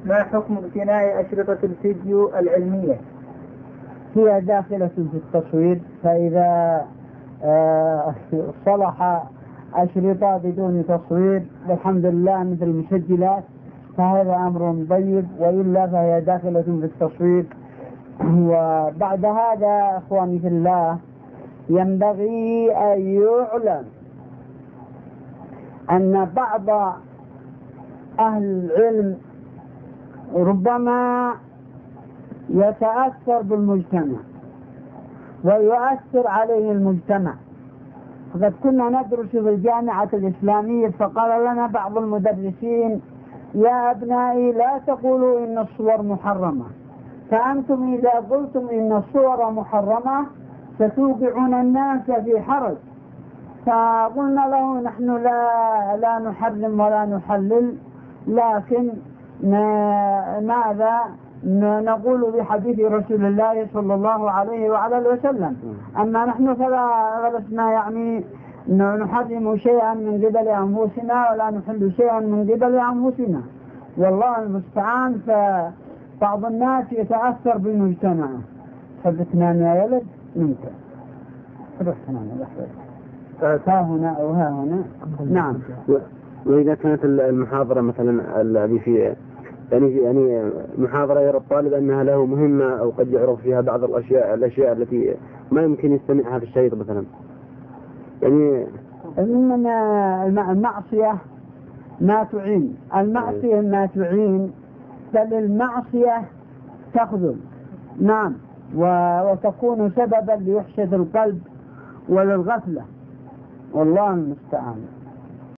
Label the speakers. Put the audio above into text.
Speaker 1: ما حكم اقتناء أشرطة الفيديو العلمية؟
Speaker 2: هي داخلة في التصوير، فإذا صلح أشرطة بدون تصوير والحمد لله مثل المسجلات فهذا أمر طيب، وإلا فهي داخلة في التصوير. وبعد هذا أخواني في الله ينبغي أن يعلم أن بعض أهل العلم ربما يتأثر بالمجتمع ويؤثر عليه المجتمع. فقد كنا ندرس في الجامعة الإسلامية فقال لنا بعض المدرسين: يا أبنائي لا تقولوا إن الصور محرمة، فأنتم إذا قلتم إن الصور محرمة ستوقعون الناس في حرج. فقلنا له: نحن لا نحرم ولا نحلل، لكن ماذا نقول بحديث رسول الله صلى الله عليه وعلى وسلم. أما نحن فلا لسنا يعني نحرم شيئا من قبل أنفسنا ولا نحل شيئا من قبل أنفسنا، والله المستعان. فبعض الناس يتأثر بالمجتمع. حبتنا يا ولد منك روح هنا ها هنا أو ها هنا. نعم.
Speaker 3: وإذا كانت المحاضرة مثلا الذي في يعني محاضرة يرى الطالب أنها له مهمة أو قد يعرف فيها بعض الأشياء التي ما يمكن يستمعها في الشريط مثلا، يعني
Speaker 2: من المعصية ما تعين، المعصية ما تعين، بل المعصية تخذل. نعم. وتكون سببا لوحشة القلب وللغفلة، والله المستعان.